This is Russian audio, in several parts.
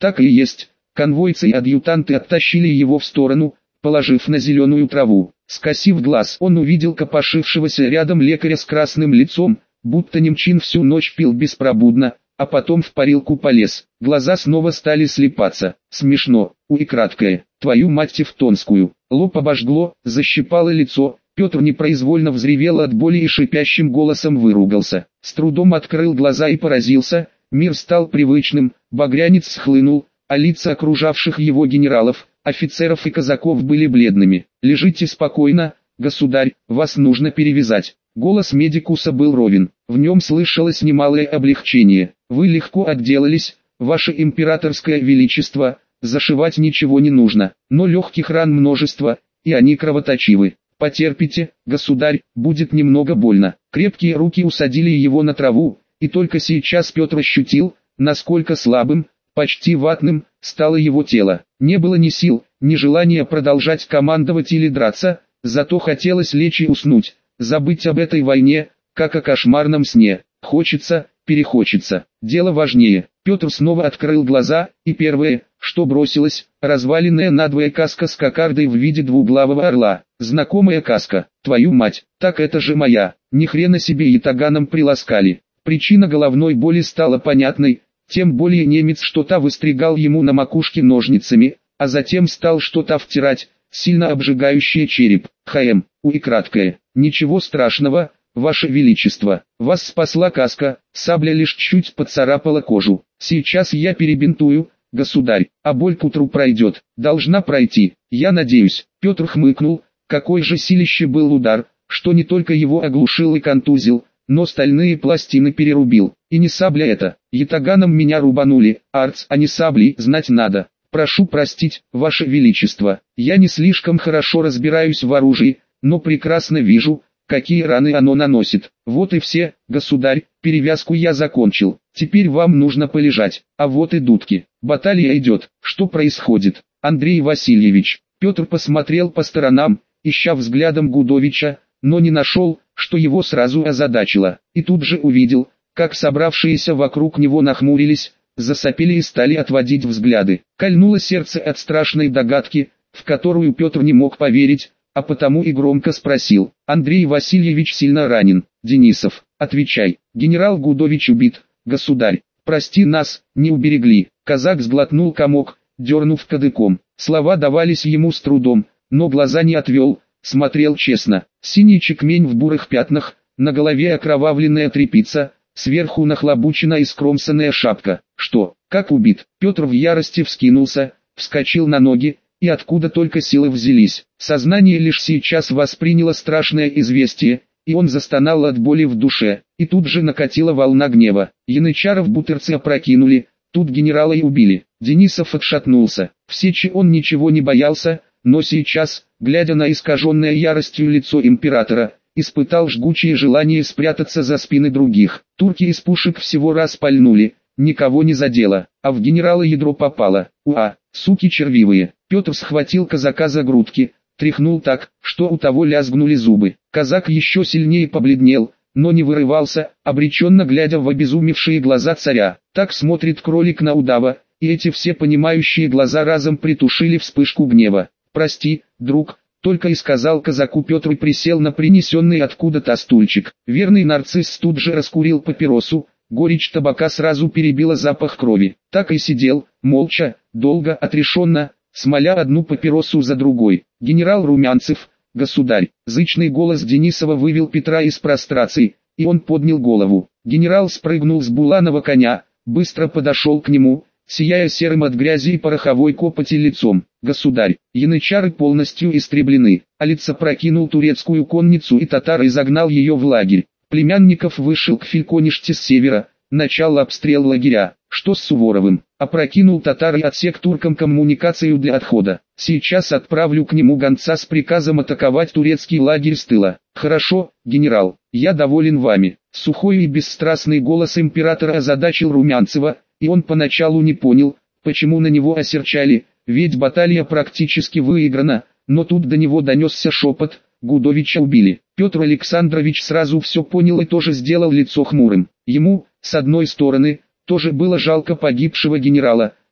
Так и есть. Конвойцы и адъютанты оттащили его в сторону, положив на зеленую траву. Скосив глаз, он увидел копошившегося рядом лекаря с красным лицом, будто немчин всю ночь пил беспробудно, а потом в парилку полез. Глаза снова стали слепаться. Смешно, и краткое. Твою мать тевтонскую. Лоб обожгло, защипало лицо. Петр непроизвольно взревел от боли и шипящим голосом выругался. С трудом открыл глаза и поразился. Мир стал привычным, багрянец схлынул, а лица окружавших его генералов, офицеров и казаков были бледными. «Лежите спокойно, государь, вас нужно перевязать». Голос медикуса был ровен, в нем слышалось немалое облегчение. «Вы легко отделались, ваше императорское величество, зашивать ничего не нужно, но легких ран множество, и они кровоточивы. Потерпите, государь, будет немного больно». Крепкие руки усадили его на траву, и только сейчас Петр ощутил, насколько слабым, почти ватным, стало его тело. Не было ни сил, ни желания продолжать командовать или драться, зато хотелось лечь и уснуть, забыть об этой войне, как о кошмарном сне. Хочется, перехочется. Дело важнее. Петр снова открыл глаза, и первое, что бросилось, разваленная надвое каска с кокардой в виде двуглавого орла. Знакомая каска, твою мать, так это же моя. Ни хрена себе ятаганом приласкали. Причина головной боли стала понятной, тем более немец что-то выстригал ему на макушке ножницами, а затем стал что-то втирать, сильно обжигающее череп. ХМ, и краткое. Ничего страшного, ваше величество, вас спасла каска, сабля лишь чуть поцарапала кожу. Сейчас я перебинтую, государь, а боль к утру пройдет, должна пройти, я надеюсь. Петр хмыкнул, какой же силище был удар, что не только его оглушил и контузил, но стальные пластины перерубил. И не сабля это, ятаганом меня рубанули, арц, а не саблей, знать надо. Прошу простить, ваше величество, я не слишком хорошо разбираюсь в оружии, но прекрасно вижу, какие раны оно наносит. Вот и все, государь, перевязку я закончил, теперь вам нужно полежать. А вот и дудки, баталия идет, что происходит? Андрей Васильевич. Петр посмотрел по сторонам, ища взглядом Гудовича, но не нашел, что его сразу озадачило, и тут же увидел, как собравшиеся вокруг него нахмурились, засопели и стали отводить взгляды. Кольнуло сердце от страшной догадки, в которую Петр не мог поверить, а потому и громко спросил: «Андрей Васильевич сильно ранен?» «Денисов, отвечай, генерал Гудович убит, государь, прости нас, не уберегли». Казак сглотнул комок, дернув кадыком. Слова давались ему с трудом, но глаза не отвел, смотрел честно. Синий чекмень в бурых пятнах, на голове окровавленная тряпица, сверху нахлобучена и скромсанная шапка. «Что, как убит?» Петр в ярости вскинулся, вскочил на ноги, и откуда только силы взялись. Сознание лишь сейчас восприняло страшное известие, и он застонал от боли в душе, и тут же накатила волна гнева. Янычара в Бутырце опрокинули, тут генерала и убили. Денисов отшатнулся. В сече он ничего не боялся, но сейчас, глядя на искаженное яростью лицо императора, испытал жгучее желание спрятаться за спины других. Турки из пушек всего раз пальнули, никого не задело, а в генерала ядро попало. Уа, суки червивые. Петр схватил казака за грудки, тряхнул так, что у того лязгнули зубы. Казак еще сильнее побледнел, но не вырывался, обреченно глядя в обезумевшие глаза царя. Так смотрит кролик на удава, и эти все понимающие глаза разом притушили вспышку гнева. «Прости, друг», только и сказал казаку Петр и присел на принесенный откуда-то стульчик. Верный нарцисс тут же раскурил папиросу, горечь табака сразу перебила запах крови. Так и сидел, молча, долго, отрешенно, смоля одну папиросу за другой. «Генерал Румянцев, государь!» Зычный голос Денисова вывел Петра из прострации, и он поднял голову. Генерал спрыгнул с буланого коня, быстро подошел к нему, сияя серым от грязи и пороховой копоти лицом. «Государь, янычары полностью истреблены». Алица прокинул турецкую конницу и татар изогнал ее в лагерь. Племянников вышел к Фелькониште с севера, начал обстрел лагеря. Что с Суворовым? Опрокинул татар и отсек туркам коммуникацию для отхода. Сейчас отправлю к нему гонца с приказом атаковать турецкий лагерь с тыла. Хорошо, генерал, я доволен вами. Сухой и бесстрастный голос императора озадачил Румянцева, и он поначалу не понял, почему на него осерчали, ведь баталия практически выиграна, но тут до него донесся шепот: Гудовича убили. Петр Александрович сразу все понял и тоже сделал лицо хмурым. Ему, с одной стороны, тоже было жалко погибшего генерала,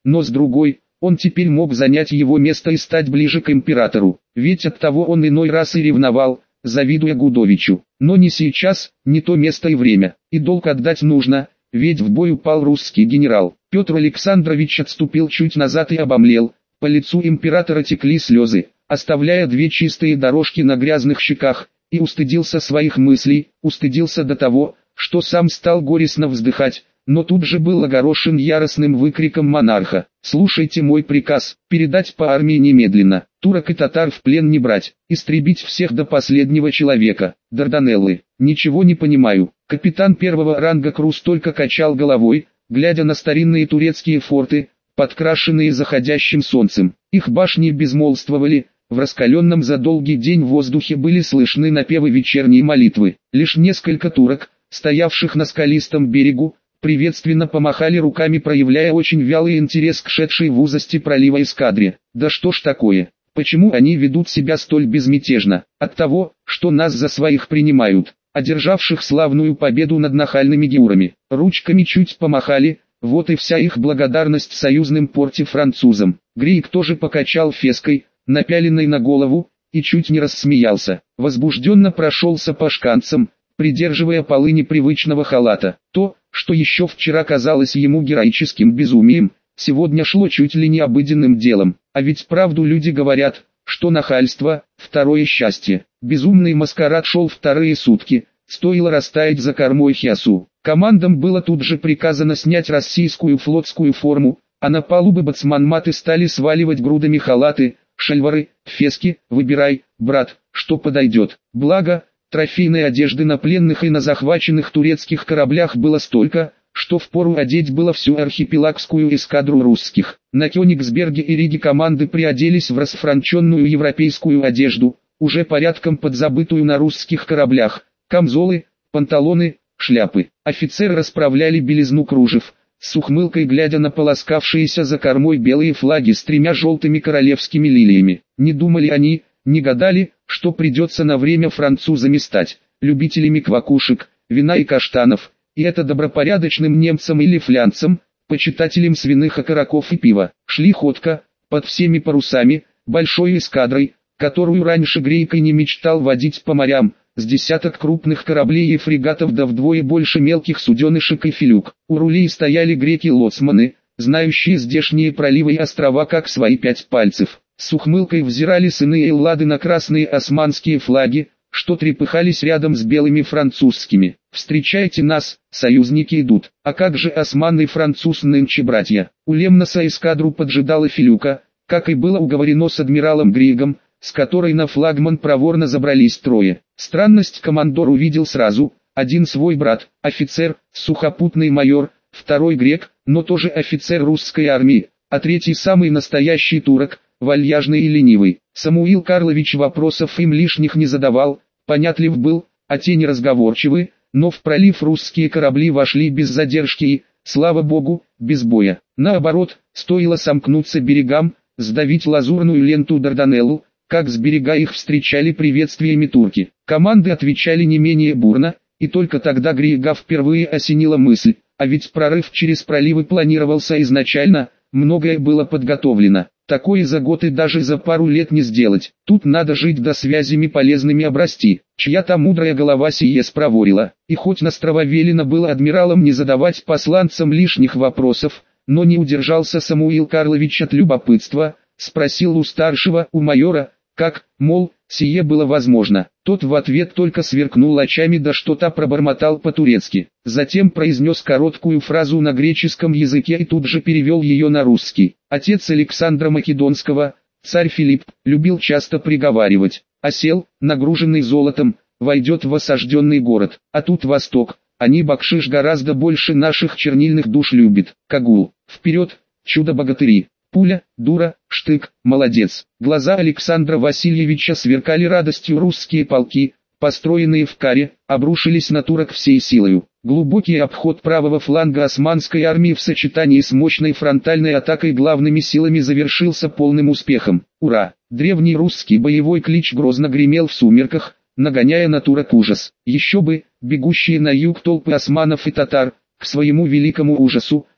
но с другой, он теперь мог занять его место и стать ближе к императору, ведь оттого он иной раз и ревновал, завидуя Гудовичу. Но не сейчас, не то место и время, и долг отдать нужно, ведь в бой упал русский генерал. Петр Александрович отступил чуть назад и обомлел, по лицу императора текли слезы, оставляя две чистые дорожки на грязных щеках, и устыдился своих мыслей, устыдился до того, что сам стал горестно вздыхать, но тут же был огорошен яростным выкриком монарха: «Слушайте мой приказ, передать по армии немедленно, турок и татар в плен не брать, истребить всех до последнего человека, Дарданеллы». «Ничего не понимаю». Капитан первого ранга Круз только качал головой, глядя на старинные турецкие форты, подкрашенные заходящим солнцем. Их башни безмолвствовали, в раскаленном за долгий день воздухе были слышны напевы вечерней молитвы. Лишь несколько турок, стоявших на скалистом берегу, приветственно помахали руками, проявляя очень вялый интерес к шедшей в узости пролива эскадре. Да что ж такое? Почему они ведут себя столь безмятежно? От того, что нас за своих принимают, одержавших славную победу над нахальными геурами. Ручками чуть помахали, вот и вся их благодарность союзным порте-французам. Грейк тоже покачал феской, напяленной на голову, и чуть не рассмеялся. Возбужденно прошелся по шканцам, придерживая полы непривычного халата. То, что еще вчера казалось ему героическим безумием, сегодня шло чуть ли не обыденным делом. А ведь правду люди говорят, что нахальство – второе счастье. Безумный маскарад шел вторые сутки, стоило растаять за кормой Хиасу. Командам было тут же приказано снять российскую флотскую форму, а на палубы боцманматы стали сваливать грудами халаты, шальвары, фески. Выбирай, брат, что подойдет. Благо, трофейной одежды на пленных и на захваченных турецких кораблях было столько, что впору одеть было всю архипелагскую эскадру русских. На Кёнигсберге и Риге команды приоделись в расфранченную европейскую одежду, уже порядком подзабытую на русских кораблях: камзолы, панталоны, шляпы. Офицеры расправляли белизну кружев, с ухмылкой глядя на полоскавшиеся за кормой белые флаги с тремя желтыми королевскими лилиями. Не думали они, не гадали, что придется на время французами стать любителями квакушек, вина и каштанов, и это добропорядочным немцам или флянцам, почитателям свиных окороков и пива. Шли ходко, под всеми парусами, большой эскадрой, которую раньше Грейк и не мечтал водить по морям, с десяток крупных кораблей и фрегатов, да вдвое больше мелких суденышек и филюк. У рулей стояли греки-лоцманы, знающие здешние проливы и острова как свои пять пальцев. С ухмылкой взирали сыны Эллады на красные османские флаги, что трепыхались рядом с белыми французскими. «Встречайте нас, союзники идут». А как же осман и француз нынче братья? У Лемноса эскадру поджидала филюка, как и было уговорено с адмиралом Григом, с которой на флагман проворно забрались трое. Странность командор увидел сразу: один свой брат, офицер, сухопутный майор, второй грек, но тоже офицер русской армии, а третий самый настоящий турок, вальяжный и ленивый. Самуил Карлович вопросов им лишних не задавал, понятлив был, а те неразговорчивы, но в пролив русские корабли вошли без задержки и, слава богу, без боя. Наоборот, стоило сомкнуться берегам, сдавить лазурную ленту Дарданеллу, как с берега их встречали приветствиями турки. Команды отвечали не менее бурно, и только тогда Грига впервые осенила мысль: а ведь прорыв через проливы планировался изначально, многое было подготовлено. Такое за год и даже за пару лет не сделать. Тут надо жить, да связями полезными обрасти. Чья-то мудрая голова сие спроворила. И хоть Настрова велено было адмиралам не задавать посланцам лишних вопросов, но не удержался Самуил Карлович от любопытства, спросил у старшего, у майора, как, мол, сие было возможно. Тот в ответ только сверкнул очами, да что-то пробормотал по-турецки. Затем произнес короткую фразу на греческом языке и тут же перевел ее на русский. Отец Александра Македонского, царь Филипп, любил часто приговаривать: осел, нагруженный золотом, войдет в осажденный город. А тут Восток, они бакшиш гораздо больше наших чернильных душ любит. Кагул, вперед, чудо-богатыри! Пуля, дура, штык, молодец. Глаза Александра Васильевича сверкали радостью. Русские полки, построенные в каре, обрушились на турок всей силою. Глубокий обход правого фланга османской армии в сочетании с мощной фронтальной атакой главными силами завершился полным успехом. Ура! Древний русский боевой клич грозно гремел в сумерках, нагоняя на турок ужас. Еще бы, бегущие на юг толпы османов и татар, к своему великому ужасу,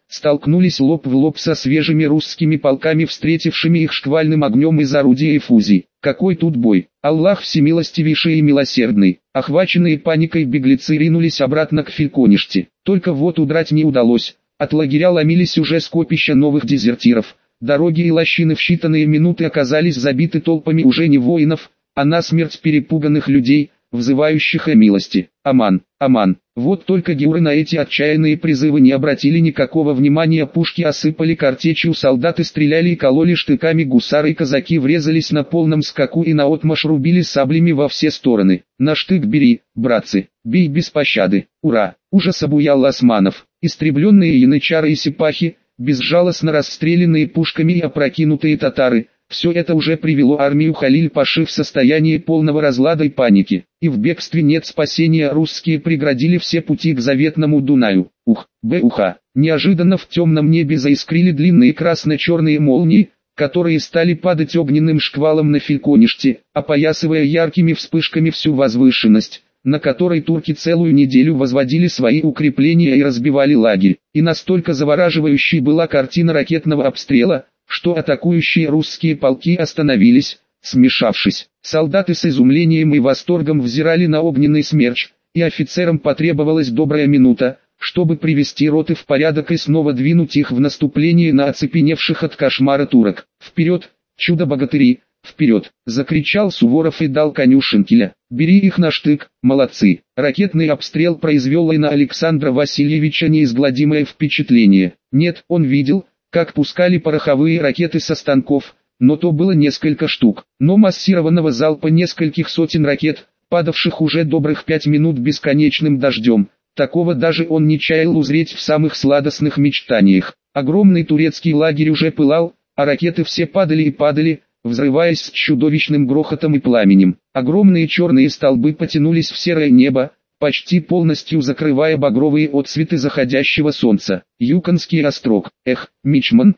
столкнулись лоб в лоб со свежими русскими полками, встретившими их шквальным огнем из орудия и фузий. Какой тут бой! Аллах всемилостивейший и милосердный. Охваченные паникой беглецы ринулись обратно к Фелькониште. Только вот удрать не удалось. От лагеря ломились уже скопища новых дезертиров. Дороги и лощины в считанные минуты оказались забиты толпами уже не воинов, а насмерть перепуганных людей, взывающих о милости. Аман, аман. Вот только геуры на эти отчаянные призывы не обратили никакого внимания, пушки осыпали картечью, солдаты стреляли и кололи штыками, гусары и казаки врезались на полном скаку и наотмашь рубили саблями во все стороны. На штык бери, братцы, бей без пощады, ура! Ужас обуял османов, истребленные янычары и сипахи, безжалостно расстрелянные пушками и опрокинутые татары. Все это уже привело армию Халиль-Паши в состояние полного разлада и паники. И в бегстве нет спасения, русские преградили все пути к заветному Дунаю. Уха! Неожиданно в темном небе заискрили длинные красно-черные молнии, которые стали падать огненным шквалом на Фелькониште, опоясывая яркими вспышками всю возвышенность, на которой турки целую неделю возводили свои укрепления и разбивали лагерь. И настолько завораживающей была картина ракетного обстрела, что атакующие русские полки остановились, смешавшись. Солдаты с изумлением и восторгом взирали на огненный смерч, и офицерам потребовалась добрая минута, чтобы привести роты в порядок и снова двинуть их в наступление на оцепеневших от кошмара турок. «Вперед, чудо-богатыри, вперед!» — закричал Суворов и дал коню шинкеля. «Бери их на штык, молодцы!» Ракетный обстрел произвел и на Александра Васильевича неизгладимое впечатление. Нет, он видел, как пускали пороховые ракеты со станков, но то было несколько штук. Но массированного залпа нескольких сотен ракет, падавших уже добрых 5 минут бесконечным дождем, такого даже он не чаял узреть в самых сладостных мечтаниях. Огромный турецкий лагерь уже пылал, а ракеты все падали и падали, взрываясь с чудовищным грохотом и пламенем. Огромные черные столбы потянулись в серое небо, почти полностью закрывая багровые отсветы заходящего солнца. Юконский острог. Эх, мичман,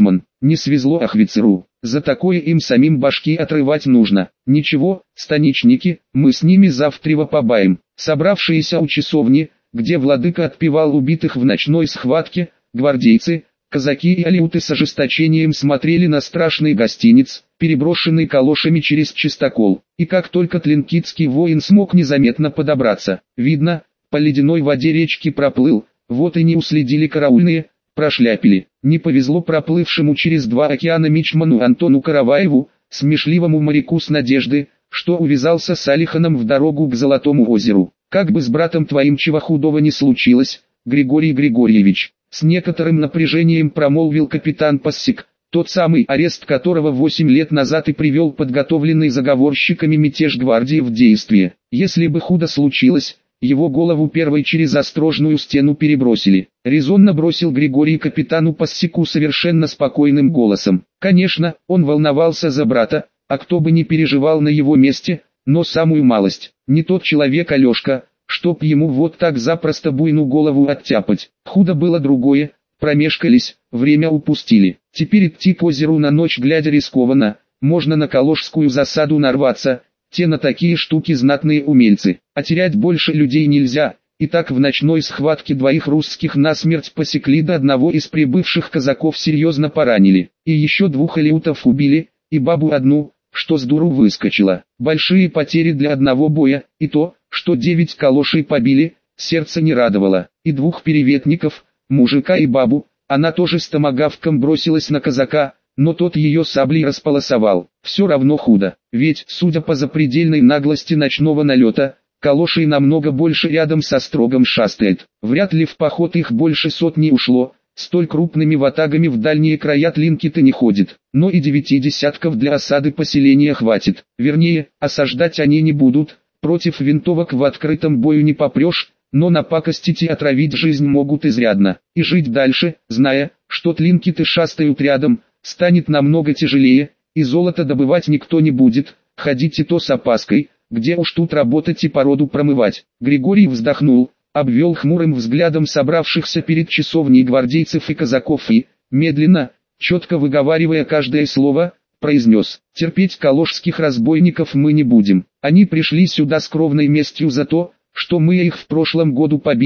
не свезло офицеру. За такое им самим башки отрывать нужно. Ничего, станичники, мы с ними завтра побаим. Собравшиеся у часовни, где владыка отпевал убитых в ночной схватке, гвардейцы, казаки и алиуты с ожесточением смотрели на страшный гостиниц, переброшенный калошами через чистокол. И как только тлинкитский воин смог незаметно подобраться, видно, по ледяной воде речки проплыл, вот и не уследили караульные, прошляпили. Не повезло проплывшему через 2 океана мичману Антону Караваеву, смешливому моряку с надежды, что увязался с Алиханом в дорогу к Золотому озеру. Как бы с братом твоим чего худого не случилось, Григорий Григорьевич, с некоторым напряжением промолвил капитан Пассик, тот самый арест которого 8 лет назад и привел подготовленный заговорщиками мятеж гвардии в действие. Если бы худо случилось, его голову первой через острожную стену перебросили. Резонно бросил Григорий капитану Пассику совершенно спокойным голосом. Конечно, он волновался за брата, а кто бы не переживал на его месте, но самую малость. Не тот человек Алешка, чтоб ему вот так запросто буйну голову оттяпать. Худо было другое, промешкались, время упустили. Теперь идти к озеру на ночь глядя рискованно, можно на калошскую засаду нарваться, те на такие штуки знатные умельцы. А терять больше людей нельзя, и так в ночной схватке 2 русских насмерть посекли, до одного из прибывших казаков серьезно поранили. И еще 2 алиутов убили, и бабу одну, что с дуру выскочила. Большие потери для одного боя, и то, что 9 калошей побили, сердце не радовало. И 2 переветников, мужика и бабу, она тоже с томагавком бросилась на казака, но тот ее саблей располосовал. Все равно худо, ведь, судя по запредельной наглости ночного налета, калошей намного больше рядом со строгом шастает. Вряд ли в поход их больше 100 ушло, столь крупными ватагами в дальние края тлинкиты не ходит, но и 9 десятков для осады поселения хватит. Вернее, осаждать они не будут, против винтовок в открытом бою не попрешь, но напакостить и отравить жизнь могут изрядно. И жить дальше, зная, что тлинкиты шастают рядом, станет намного тяжелее, и золото добывать никто не будет, ходите то с опаской, где уж тут работать и породу промывать. Григорий вздохнул, обвел хмурым взглядом собравшихся перед часовней гвардейцев и казаков и, медленно, четко выговаривая каждое слово, произнес: «Терпеть калошских разбойников мы не будем. Они пришли сюда с кровной местью за то, что мы их в прошлом году побили,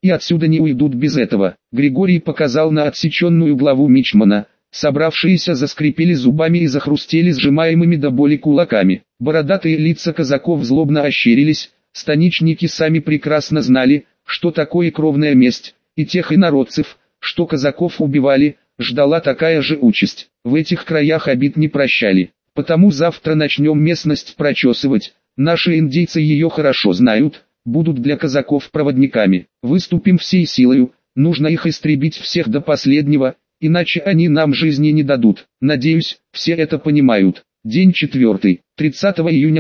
и отсюда не уйдут без этого. Григорий показал на отсеченную главу мичмана. Собравшиеся заскрипели зубами и захрустели сжимаемыми до боли кулаками. Бородатые лица казаков злобно ощерились, станичники сами прекрасно знали, что такое кровная месть, и тех инородцев, что казаков убивали, ждала такая же участь. В этих краях обид не прощали. Потому завтра начнем местность прочесывать, наши индейцы ее хорошо знают, будут для казаков проводниками. Выступим всей силою, нужно их истребить всех до последнего, иначе они нам жизни не дадут. Надеюсь, все это понимают. День 4, 30 июня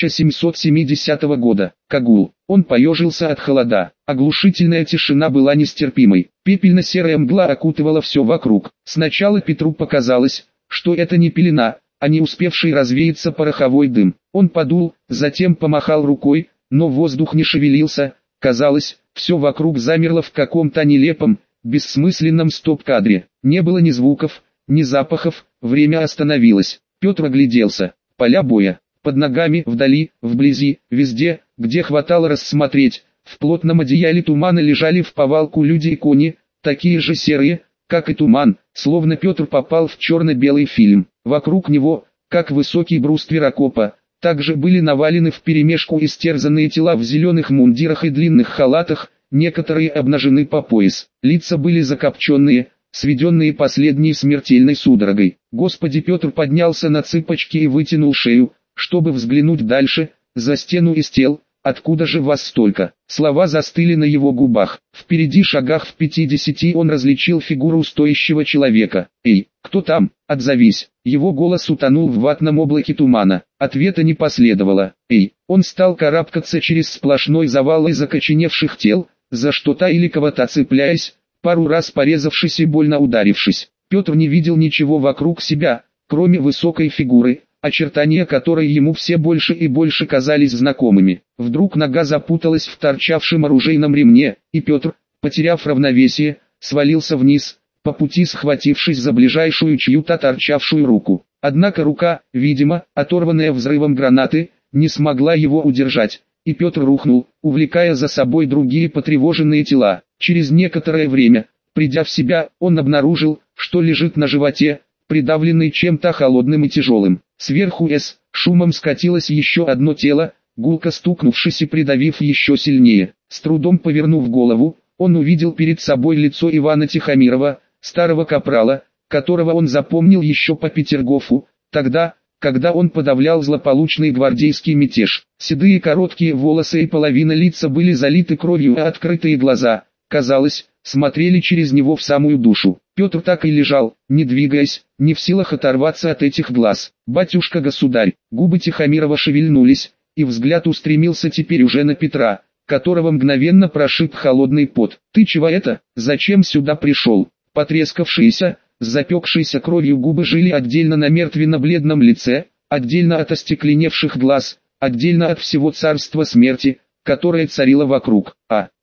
1770 года. Кагул. Он поежился от холода. Оглушительная тишина была нестерпимой. Пепельно-серая мгла окутывала все вокруг. Сначала Петру показалось, что это не пелена, а не успевший развеяться пороховой дым. Он подул, затем помахал рукой, но воздух не шевелился. Казалось, все вокруг замерло в каком-то нелепом, бессмысленном стоп-кадре. Не было ни звуков, ни запахов, время остановилось. Петр огляделся. Поля боя. Под ногами, вдали, вблизи, везде, где хватало рассмотреть. В плотном одеяле тумана лежали в повалку люди и кони, такие же серые, как и туман, словно Петр попал в черно-белый фильм. Вокруг него, как высокий бруствер окопа, также были навалены вперемешку истерзанные тела в зеленых мундирах и длинных халатах, некоторые обнажены по пояс. Лица были закопченные, сведенные последней смертельной судорогой. Господи, Петр поднялся на цыпочки и вытянул шею, чтобы взглянуть дальше, за стену из тел. Откуда же вас столько? Слова застыли на его губах. Впереди шагах в 50 он различил фигуру стоящего человека. «Эй, кто там? Отзовись!» Его голос утонул в ватном облаке тумана. Ответа не последовало. «Эй!» Он стал карабкаться через сплошной завал из закоченевших тел, за что-то или кого-то цепляясь, пару раз порезавшись и больно ударившись. Петр не видел ничего вокруг себя, кроме высокой фигуры, очертания которой ему все больше и больше казались знакомыми. Вдруг нога запуталась в торчавшем оружейном ремне, и Петр, потеряв равновесие, свалился вниз, по пути схватившись за ближайшую чью-то торчавшую руку. Однако рука, видимо, оторванная взрывом гранаты, не смогла его удержать, и Петр рухнул, увлекая за собой другие потревоженные тела. Через некоторое время, придя в себя, он обнаружил, что лежит на животе, придавленный чем-то холодным и тяжелым. Сверху шумом скатилось еще одно тело, гулко стукнувшись и придавив еще сильнее. С трудом повернув голову, он увидел перед собой лицо Ивана Тихомирова, старого капрала, которого он запомнил еще по Петергофу, тогда, когда он подавлял злополучный гвардейский мятеж. Седые короткие волосы и половина лица были залиты кровью, а открытые глаза, казалось, смотрели через него в самую душу. Петр так и лежал, не двигаясь, не в силах оторваться от этих глаз. «Батюшка-государь!» Губы Тихомирова шевельнулись, и взгляд устремился теперь уже на Петра, которого мгновенно прошиб холодный пот. «Ты чего это? Зачем сюда пришел?» Потрескавшиеся, с запекшейся кровью губы жили отдельно на мертвенно-бледном лице, отдельно от остекленевших глаз, отдельно от всего царства смерти, которое царило вокруг.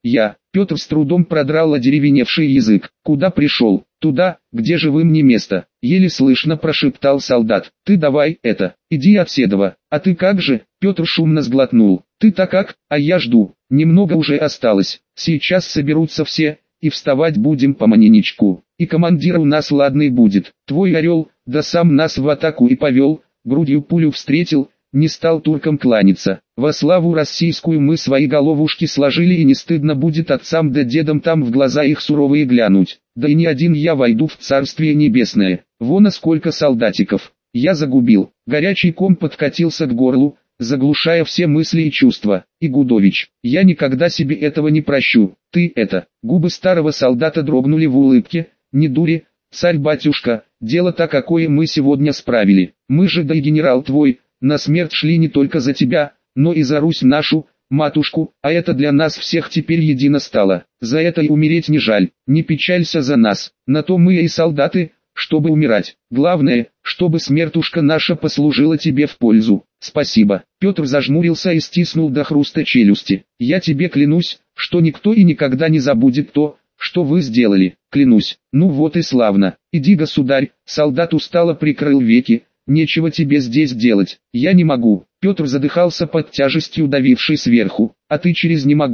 Петр с трудом продрал одеревеневший язык. «Куда пришел?» «Туда, где живым не место», — еле слышно прошептал солдат. «Ты давай иди от Седова». «А ты как же?» Петр шумно сглотнул. «Ты-то как? А я жду. Немного уже осталось. Сейчас соберутся все, и вставать будем поманенечку. И командир у нас ладный будет. Твой орел, да сам нас в атаку и повел, грудью пулю встретил, не стал туркам кланяться. Во славу российскую мы свои головушки сложили, и не стыдно будет отцам да дедам там в глаза их суровые глянуть. Да и не один я войду в Царствие Небесное. Вон сколько солдатиков. Я загубил». Горячий ком подкатился к горлу, заглушая все мысли и чувства. «И Гудович, я никогда себе этого не прощу. Ты Губы старого солдата дрогнули в улыбке. «Не дури, царь-батюшка, дело-то какое мы сегодня справили. Мы же, да и генерал твой, на смерть шли не только за тебя, но и за Русь нашу, матушку, а это для нас всех теперь едино стало. За это и умереть не жаль. Не печалься за нас, на то мы и солдаты, чтобы умирать. Главное, чтобы смертушка наша послужила тебе в пользу. Спасибо». Петр зажмурился и стиснул до хруста челюсти. «Я тебе клянусь, что никто и никогда не забудет то, что вы сделали. Клянусь». «Ну вот и славно. Иди, государь». Солдат устало прикрыл веки. «Нечего тебе здесь делать. Я не могу». Петр задыхался под тяжестью давившей сверху. «А ты через «не могу».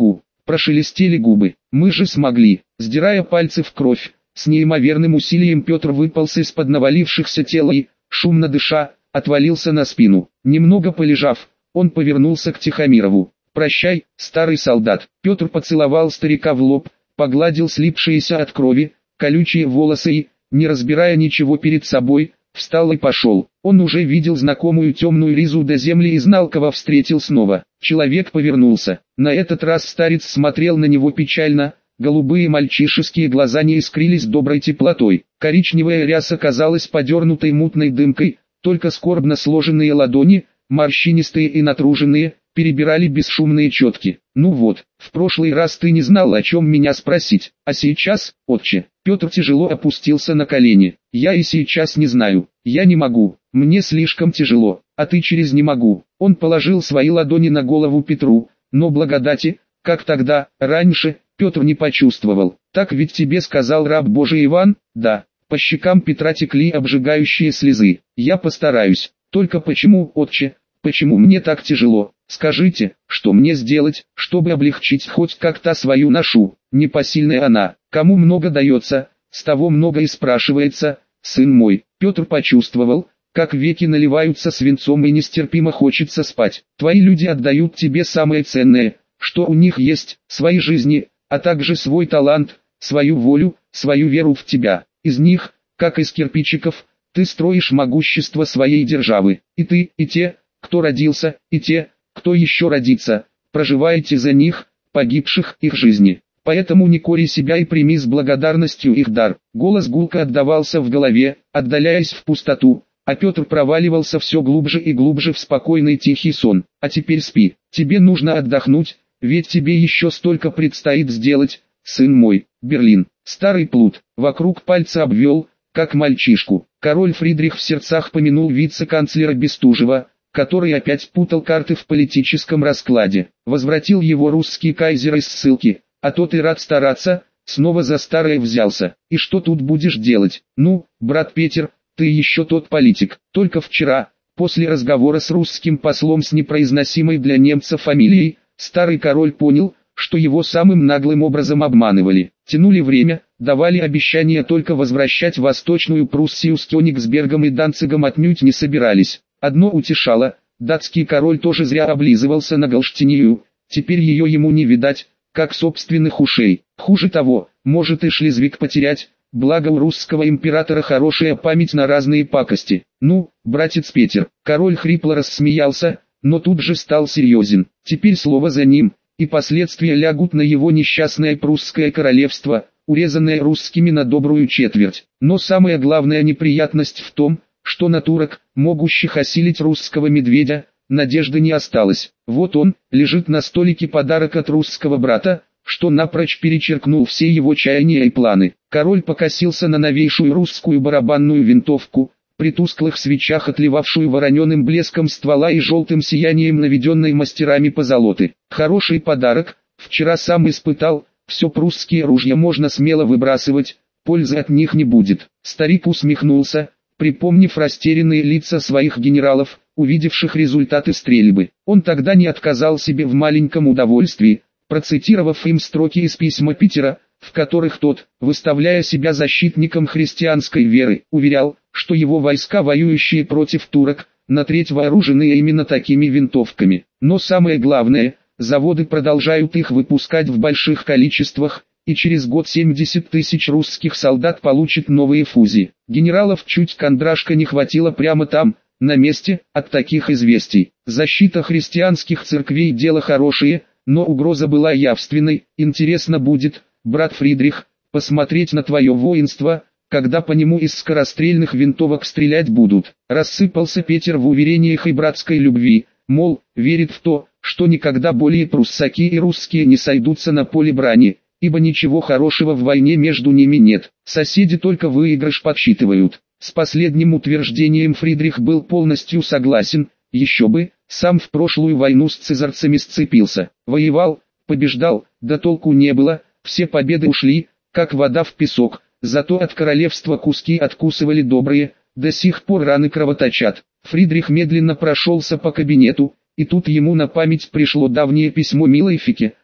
прошелестели губы. Мы же смогли. Сдирая пальцы в кровь, с неимоверным усилием Петр выполз из-под навалившихся тела и, шумно дыша, отвалился на спину. Немного полежав, он повернулся к Тихомирову. «Прощай, старый солдат». Петр поцеловал старика в лоб, погладил слипшиеся от крови, колючие волосы и, не разбирая ничего перед собой, встал и пошел. Он уже видел знакомую темную ризу до земли и знал, кого встретил снова. Человек повернулся. На этот раз старец смотрел на него печально, голубые мальчишеские глаза не искрились доброй теплотой. Коричневая ряса казалась подернутой мутной дымкой, только скорбно сложенные ладони, морщинистые и натруженные, перебирали бесшумные четки. «Ну вот, в прошлый раз ты не знал, о чем меня спросить, а сейчас, отче». Петр тяжело опустился на колени. «Я и сейчас не знаю, я не могу, мне слишком тяжело, а ты через не могу». Он положил свои ладони на голову Петру, но благодати, как тогда, раньше, Петр не почувствовал. «Так ведь тебе сказал раб Божий Иван?» «Да». По щекам Петра текли обжигающие слезы. «Я постараюсь. Только почему, отче, почему мне так тяжело? Скажите, что мне сделать, чтобы облегчить хоть как-то свою ношу? Непосильная она, кому много дается, с того много и спрашивается, сын мой». Петр почувствовал, как веки наливаются свинцом и нестерпимо хочется спать. «Твои люди отдают тебе самое ценное, что у них есть, свои жизни, а также свой талант, свою волю, свою веру в тебя. Из них, как из кирпичиков, ты строишь могущество своей державы. И ты, и те, кто родился, и те, кто еще родится, проживаете за них, погибших, их жизни. Поэтому не кори себя и прими с благодарностью их дар». Голос гулко отдавался в голове, отдаляясь в пустоту, а Петр проваливался все глубже и глубже в спокойный тихий сон. «А теперь спи, тебе нужно отдохнуть, ведь тебе еще столько предстоит сделать, сын мой». Берлин. Старый плут, вокруг пальца обвел, как мальчишку. Король Фридрих в сердцах помянул вице-канцлера Бестужева, который опять путал карты в политическом раскладе. Возвратил его русский кайзер из ссылки, а тот и рад стараться, снова за старое взялся. «И что тут будешь делать? Ну, брат Петр, ты еще тот политик. Только вчера, после разговора с русским послом с непроизносимой для немца фамилией, старый король понял, что его самым наглым образом обманывали. Тянули время, давали обещания только возвращать Восточную Пруссию с Кёнигсбергом и Данцигом отнюдь не собирались. Одно утешало, датский король тоже зря облизывался на Галштинию, теперь ее ему не видать, как собственных ушей. Хуже того, может и Шлезвиг потерять, благо у русского императора хорошая память на разные пакости. «Ну, братец Петр», король хрипло рассмеялся, но тут же стал серьезен. «Теперь слово за ним, и последствия лягут на его несчастное прусское королевство, урезанное русскими на добрую четверть. Но самая главная неприятность в том, что на турок, могущих осилить русского медведя, надежды не осталось. Вот он, лежит на столике подарок от русского брата, что напрочь перечеркнул все его чаяния и планы». Король покосился на новейшую русскую барабанную винтовку, при тусклых свечах отливавшую вороненым блеском ствола и желтым сиянием наведенной мастерами позолоты. «Хороший подарок, вчера сам испытал, все прусские ружья можно смело выбрасывать, пользы от них не будет». Старик усмехнулся, припомнив растерянные лица своих генералов, увидевших результаты стрельбы. Он тогда не отказал себе в маленьком удовольствии, процитировав им строки из письма Питера, в которых тот, выставляя себя защитником христианской веры, уверял, что его войска, воюющие против турок, на треть вооружены именно такими винтовками. Но самое главное, заводы продолжают их выпускать в больших количествах, и через год 70 тысяч русских солдат получат новые фузи. Генералов чуть кондрашка не хватило прямо там, на месте, от таких известий. Защита христианских церквей дело хорошее, но угроза была явственной. Интересно будет, брат Фридрих, посмотреть на твое воинство, когда по нему из скорострельных винтовок стрелять будут. Рассыпался Петр в уверениях и братской любви, мол, верит в то, что никогда более пруссаки и русские не сойдутся на поле брани, ибо ничего хорошего в войне между ними нет. Соседи только выигрыш подсчитывают. С последним утверждением Фридрих был полностью согласен, еще бы, сам в прошлую войну с цезарцами сцепился, воевал, побеждал, да толку не было, все победы ушли, как вода в песок. Зато от королевства куски откусывали добрые, до сих пор раны кровоточат. Фридрих медленно прошелся по кабинету, и тут ему на память пришло давнее письмо милой Фике,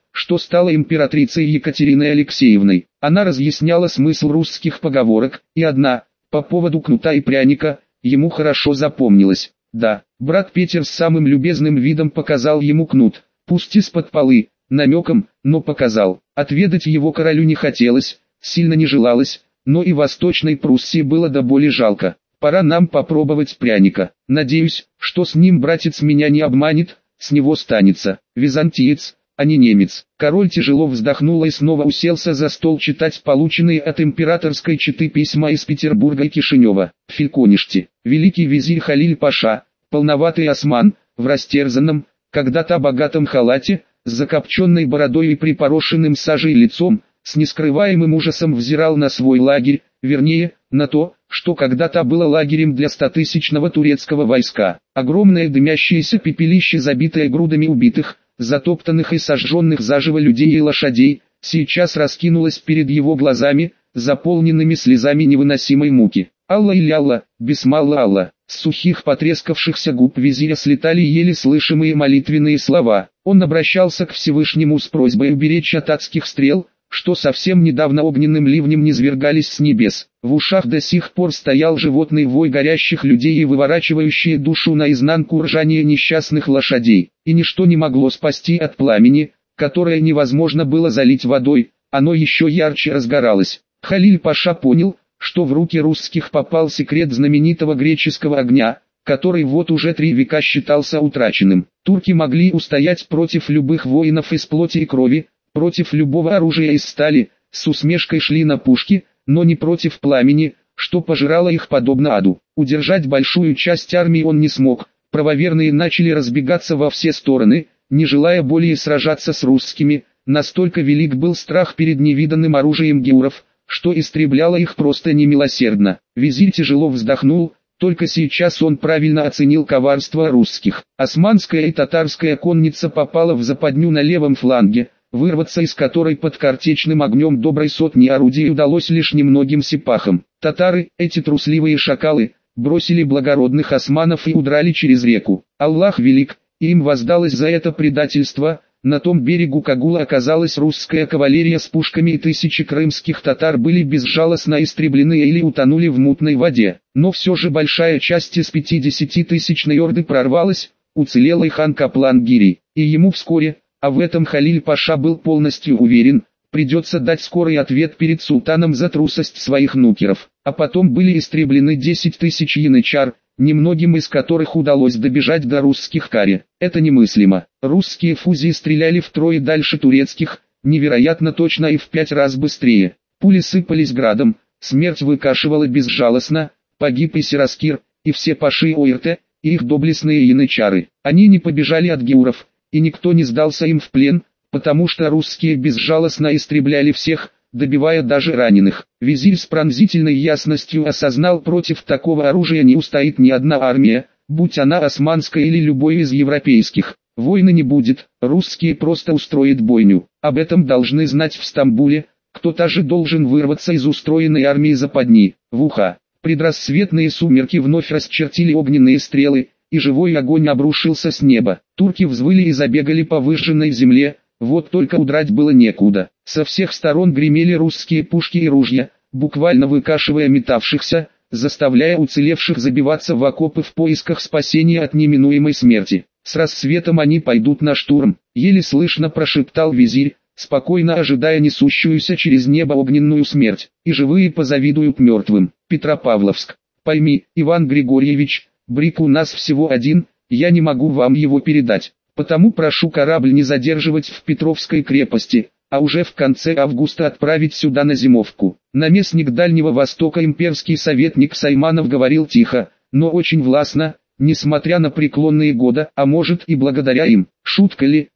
что стала императрицей Екатериной Алексеевной. Она разъясняла смысл русских поговорок, и одна, по поводу кнута и пряника, ему хорошо запомнилась. Да, брат Петр с самым любезным видом показал ему кнут, пусть из-под полы, намеком, но показал. Отведать его королю не хотелось, сильно не желалось, но и Восточной Пруссии было до боли жалко. Пора нам попробовать пряника. Надеюсь, что с ним братец меня не обманет, с него станется. Византиец, а не немец. Король тяжело вздохнул и снова уселся за стол читать полученные от императорской четы письма из Петербурга и Кишинева. Фельконишти. Великий визирь Халиль-паша, полноватый осман, в растерзанном, когда-то богатом халате, с закопченной бородой и припорошенным сажей лицом, с нескрываемым ужасом взирал на свой лагерь, вернее, на то, что когда-то было лагерем для 100-тысячного турецкого войска. Огромное дымящееся пепелище, забитое грудами убитых, затоптанных и сожженных заживо людей и лошадей, сейчас раскинулось перед его глазами, заполненными слезами невыносимой муки. Алла или Алла, бисмалла Алла. С сухих потрескавшихся губ визиря слетали еле слышимые молитвенные слова. Он обращался к Всевышнему с просьбой уберечь от адских стрел, что совсем недавно огненным ливнем низвергались с небес. В ушах до сих пор стоял животный вой горящих людей и выворачивающие душу наизнанку ржание несчастных лошадей. И ничто не могло спасти от пламени, которое невозможно было залить водой, оно еще ярче разгоралось. Халиль-паша понял, что в руки русских попал секрет знаменитого греческого огня, который вот уже 3 века считался утраченным. Турки могли устоять против любых воинов из плоти и крови, против любого оружия из стали, с усмешкой шли на пушки, но не против пламени, что пожирало их подобно аду. Удержать большую часть армии он не смог, правоверные начали разбегаться во все стороны, не желая более сражаться с русскими, настолько велик был страх перед невиданным оружием геуров, что истребляло их просто немилосердно. Визирь тяжело вздохнул, только сейчас он правильно оценил коварство русских. Османская и татарская конница попала в западню на левом фланге, вырваться из которой под картечным огнем доброй сотни орудий удалось лишь немногим сипахам. Татары, эти трусливые шакалы, бросили благородных османов и удрали через реку. Аллах велик, и им воздалось за это предательство. На том берегу Кагула оказалась русская кавалерия с пушками, и тысячи крымских татар были безжалостно истреблены или утонули в мутной воде. Но все же большая часть из 50-тысячной орды прорвалась, уцелел и хан Каплан-Гири, и ему вскоре, а в этом Халиль-паша был полностью уверен, придется дать скорый ответ перед султаном за трусость своих нукеров. А потом были истреблены 10 тысяч янычар, немногим из которых удалось добежать до русских каре. Это немыслимо. Русские фузии стреляли втрое дальше турецких, невероятно точно и в 5 раз быстрее. Пули сыпались градом, смерть выкашивала безжалостно, погиб и Сираскир, и все паши Ойрте, и их доблестные янычары. Они не побежали от геуров, и никто не сдался им в плен, потому что русские безжалостно истребляли всех, добивая даже раненых. Визирь с пронзительной ясностью осознал, против такого оружия не устоит ни одна армия, будь она османская или любой из европейских. Войны не будет, русские просто устроят бойню. Об этом должны знать в Стамбуле, кто-то же должен вырваться из устроенной армии западни. В Уха, предрассветные сумерки вновь расчертили огненные стрелы, и живой огонь обрушился с неба. Турки взвыли и забегали по выжженной земле, вот только удрать было некуда. Со всех сторон гремели русские пушки и ружья, буквально выкашивая метавшихся, заставляя уцелевших забиваться в окопы в поисках спасения от неминуемой смерти. С рассветом они пойдут на штурм, еле слышно прошептал визирь, спокойно ожидая несущуюся через небо огненную смерть, и живые позавидуют мертвым. Петропавловск. Пойми, Иван Григорьевич, брик у нас всего один, я не могу вам его передать. Потому прошу корабль не задерживать в Петровской крепости, а уже в конце августа отправить сюда на зимовку. Наместник Дальнего Востока имперский советник Сайманов говорил тихо, но очень властно, несмотря на преклонные годы, а может и благодаря им. Шутка ли,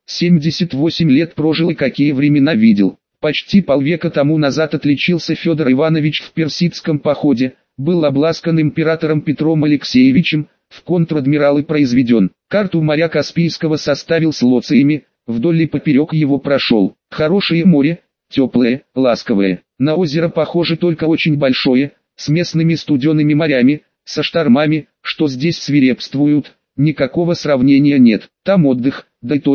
78 лет прожил и какие времена видел. Почти полвека тому назад отличился Федор Иванович в персидском походе, был обласкан императором Петром Алексеевичем, в контр-адмиралы произведен. Карту моря Каспийского составил с лоциями, вдоль и поперек его прошел. Хорошее море, теплое, ласковое. На озеро похоже только очень большое, с местными студеными морями, со штормами, что здесь свирепствуют, никакого сравнения нет. Там отдых, да и только,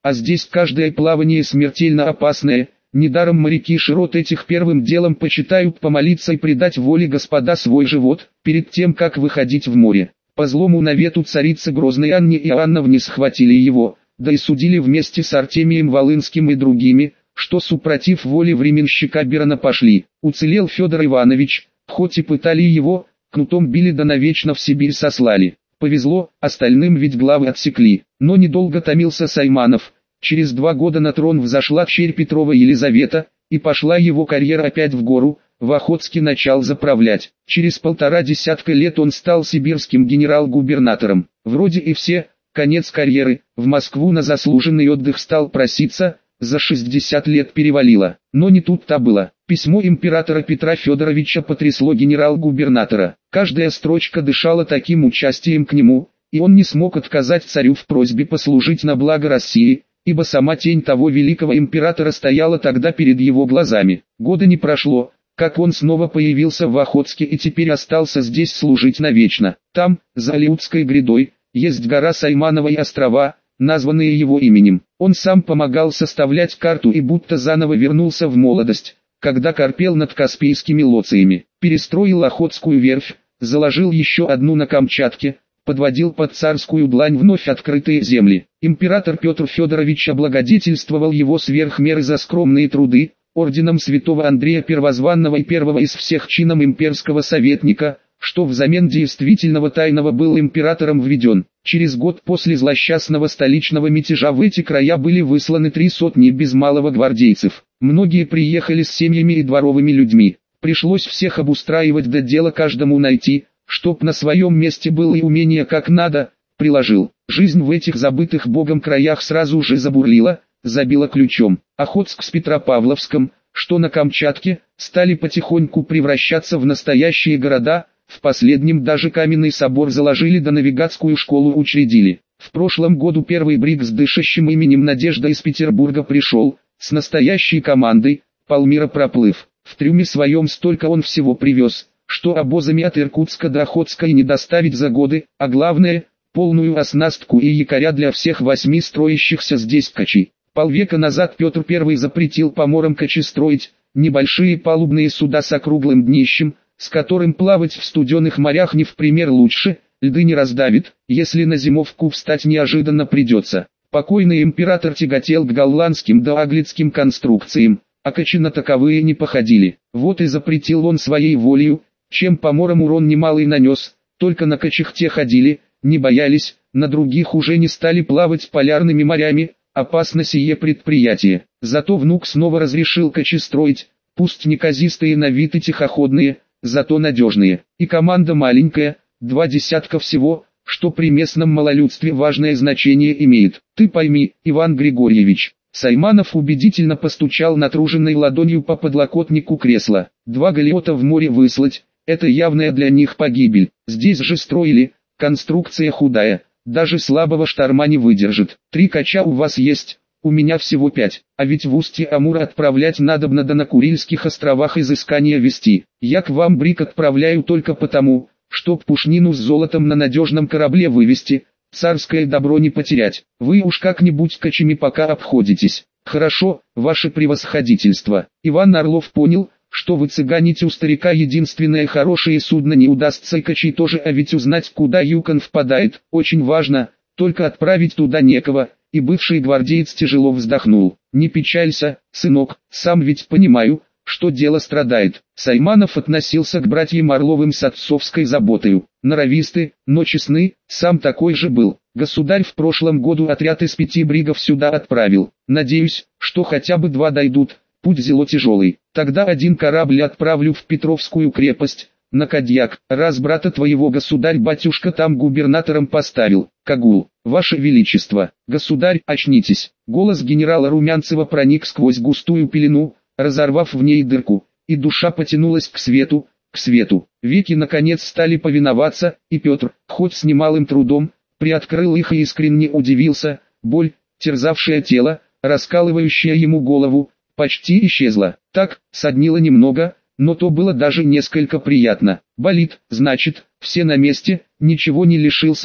а здесь каждое плавание смертельно опасное. Недаром моряки широт этих первым делом почитают помолиться и предать воле Господа свой живот, перед тем как выходить в море. По злому навету царицы грозной Анне Иоанновне схватили его, да и судили вместе с Артемием Волынским и другими, что супротив воли временщика Берона пошли. Уцелел Федор Иванович, хоть и пытали его, кнутом били да навечно в Сибирь сослали. Повезло, остальным ведь главы отсекли. Но недолго томился Сайманов. Через 2 года на трон взошла дочерь Петрова Елизавета, и пошла его карьера опять в гору. В Охотске начал заправлять. Через 1,5 десятка лет он стал сибирским генерал-губернатором. Вроде и все, конец карьеры, в Москву на заслуженный отдых стал проситься, за 60 лет перевалило. Но не тут-то было. Письмо императора Петра Федоровича потрясло генерал-губернатора. Каждая строчка дышала таким участием к нему, и он не смог отказать царю в просьбе послужить на благо России, ибо сама тень того великого императора стояла тогда перед его глазами. Года не прошло, как он снова появился в Охотске и теперь остался здесь служить навечно. Там, за Алиутской грядой, есть гора Сайманова и острова, названные его именем. Он сам помогал составлять карту и будто заново вернулся в молодость, когда корпел над Каспийскими лоциями. Перестроил Охотскую верфь, заложил еще одну на Камчатке, подводил под царскую длань вновь открытые земли. Император Петр Федорович облагодетельствовал его сверх меры за скромные труды, орденом святого Андрея Первозванного и первого из всех чином имперского советника, что взамен действительного тайного был императором введен. Через год после злосчастного столичного мятежа в эти края были высланы 3 сотни без малого гвардейцев. Многие приехали с семьями и дворовыми людьми. Пришлось всех обустраивать, да дело каждому найти, чтоб на своем месте было и умение как надо, приложил. Жизнь в этих забытых Богом краях сразу же забурлила, забила ключом. Охотск с Петропавловском, что на Камчатке, стали потихоньку превращаться в настоящие города. В последнем даже каменный собор заложили да навигатскую школу учредили. В прошлом году первый бриг с дышащим именем Надежда из Петербурга пришел, с настоящей командой, полмира проплыв. В трюме своем столько он всего привез, что обозами от Иркутска до Охотска и не доставить за годы, а главное, полную оснастку и якоря для всех 8 строящихся здесь качей. Полвека назад Петр I запретил поморам качи строить, небольшие палубные суда с округлым днищем, с которым плавать в студеных морях не в пример лучше, льды не раздавит, если на зимовку встать неожиданно придется. Покойный император тяготел к голландским да аглицким конструкциям, а качи на таковые не походили. Вот и запретил он своей волею, чем поморам урон немалый нанес, только на качах те ходили, не боялись, на других уже не стали плавать полярными морями, опасно сие предприятие. Зато внук снова разрешил качи строить, пусть неказистые на вид и тихоходные, зато надежные. И команда маленькая, 2 десятка всего, что при местном малолюдстве важное значение имеет. Ты пойми, Иван Григорьевич. Сайманов убедительно постучал натруженной ладонью по подлокотнику кресла. 2 галеота в море выслать, это явная для них погибель. Здесь же строили, конструкция худая, даже слабого шторма не выдержит. 3 кача у вас есть, у меня всего 5, а ведь в устье Амура отправлять надобно, да на Курильских островах изыскания вести. Я к вам брик отправляю только потому, чтоб пушнину с золотом на надежном корабле вывести, царское добро не потерять. Вы уж как-нибудь качами пока обходитесь. Хорошо, ваше превосходительство. Иван Орлов понял, что выцыганить у старика единственное хорошее судно не удастся, и качей тоже, а ведь узнать, куда Юкон впадает, очень важно, только отправить туда некого. И бывший гвардеец тяжело вздохнул. Не печалься, сынок, сам ведь понимаю, что дело страдает. Сайманов относился к братьям Орловым с отцовской заботою. Норовисты, но честны, сам такой же был. Государь в прошлом году отряд из 5 бригов сюда отправил. Надеюсь, что хотя бы 2 дойдут, путь зело тяжелый. Тогда 1 корабль отправлю в Петровскую крепость, на Кадьяк, раз брата твоего государь-батюшка там губернатором поставил. Кагул, ваше величество, государь, очнитесь. Голос генерала Румянцева проник сквозь густую пелену, разорвав в ней дырку, и душа потянулась к свету, к свету. Веки наконец стали повиноваться, и Петр, хоть с немалым трудом, приоткрыл их и искренне удивился. Боль, терзавшая тело, раскалывающая ему голову, почти исчезла. Так, соднило немного, но то было даже несколько приятно. Болит, значит, все на месте, ничего не лишился и,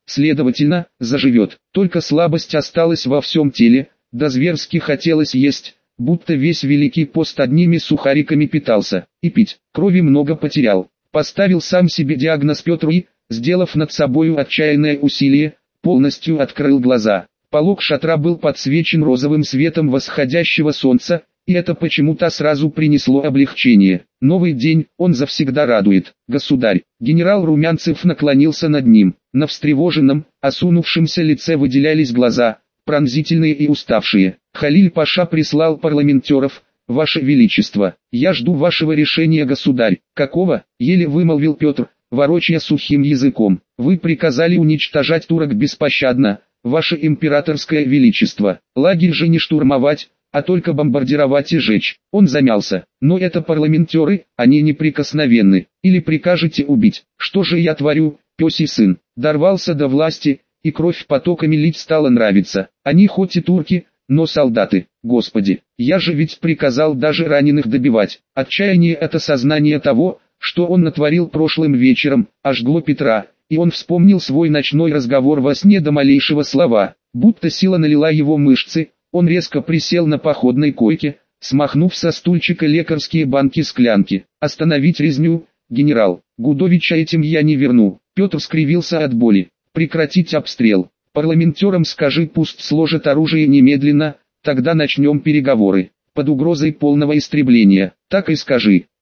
следовательно, заживет. Только слабость осталась во всем теле, да зверски хотелось есть, будто весь Великий пост одними сухариками питался, и пить. Крови много потерял. Поставил сам себе диагноз Петр и, сделав над собою отчаянное усилие, полностью открыл глаза. Полог шатра был подсвечен розовым светом восходящего солнца, и это почему-то сразу принесло облегчение. Новый день, он завсегда радует. Государь, генерал Румянцев наклонился над ним. На встревоженном, осунувшемся лице выделялись глаза, пронзительные и уставшие. Халиль-паша прислал парламентеров. «Ваше Величество, я жду вашего решения, государь». «Какого?» — еле вымолвил Петр, ворочая сухим языком. «Вы приказали уничтожать турок беспощадно, ваше императорское величество. Лагерь же не штурмовать, а только бомбардировать и жечь». Он замялся. «Но это парламентеры, они неприкосновенны. Или прикажете убить? Что же я творю, пёсий сын?» Дорвался до власти, и кровь потоками лить стало нравиться. Они хоть и турки, но солдаты. Господи, я же ведь приказал даже раненых добивать. Отчаяние — это сознание того, что он натворил прошлым вечером, ожгло Петра, и он вспомнил свой ночной разговор во сне до малейшего слова. Будто сила налила его мышцы, он резко присел на походной койке, смахнув со стульчика лекарские банки-склянки. «Остановить резню, генерал, Гудовича этим я не верну». Петр скривился от боли. «Прекратить обстрел. Парламентерам скажи, пусть сложат оружие немедленно, тогда начнем переговоры. Под угрозой полного истребления. Так и скажи».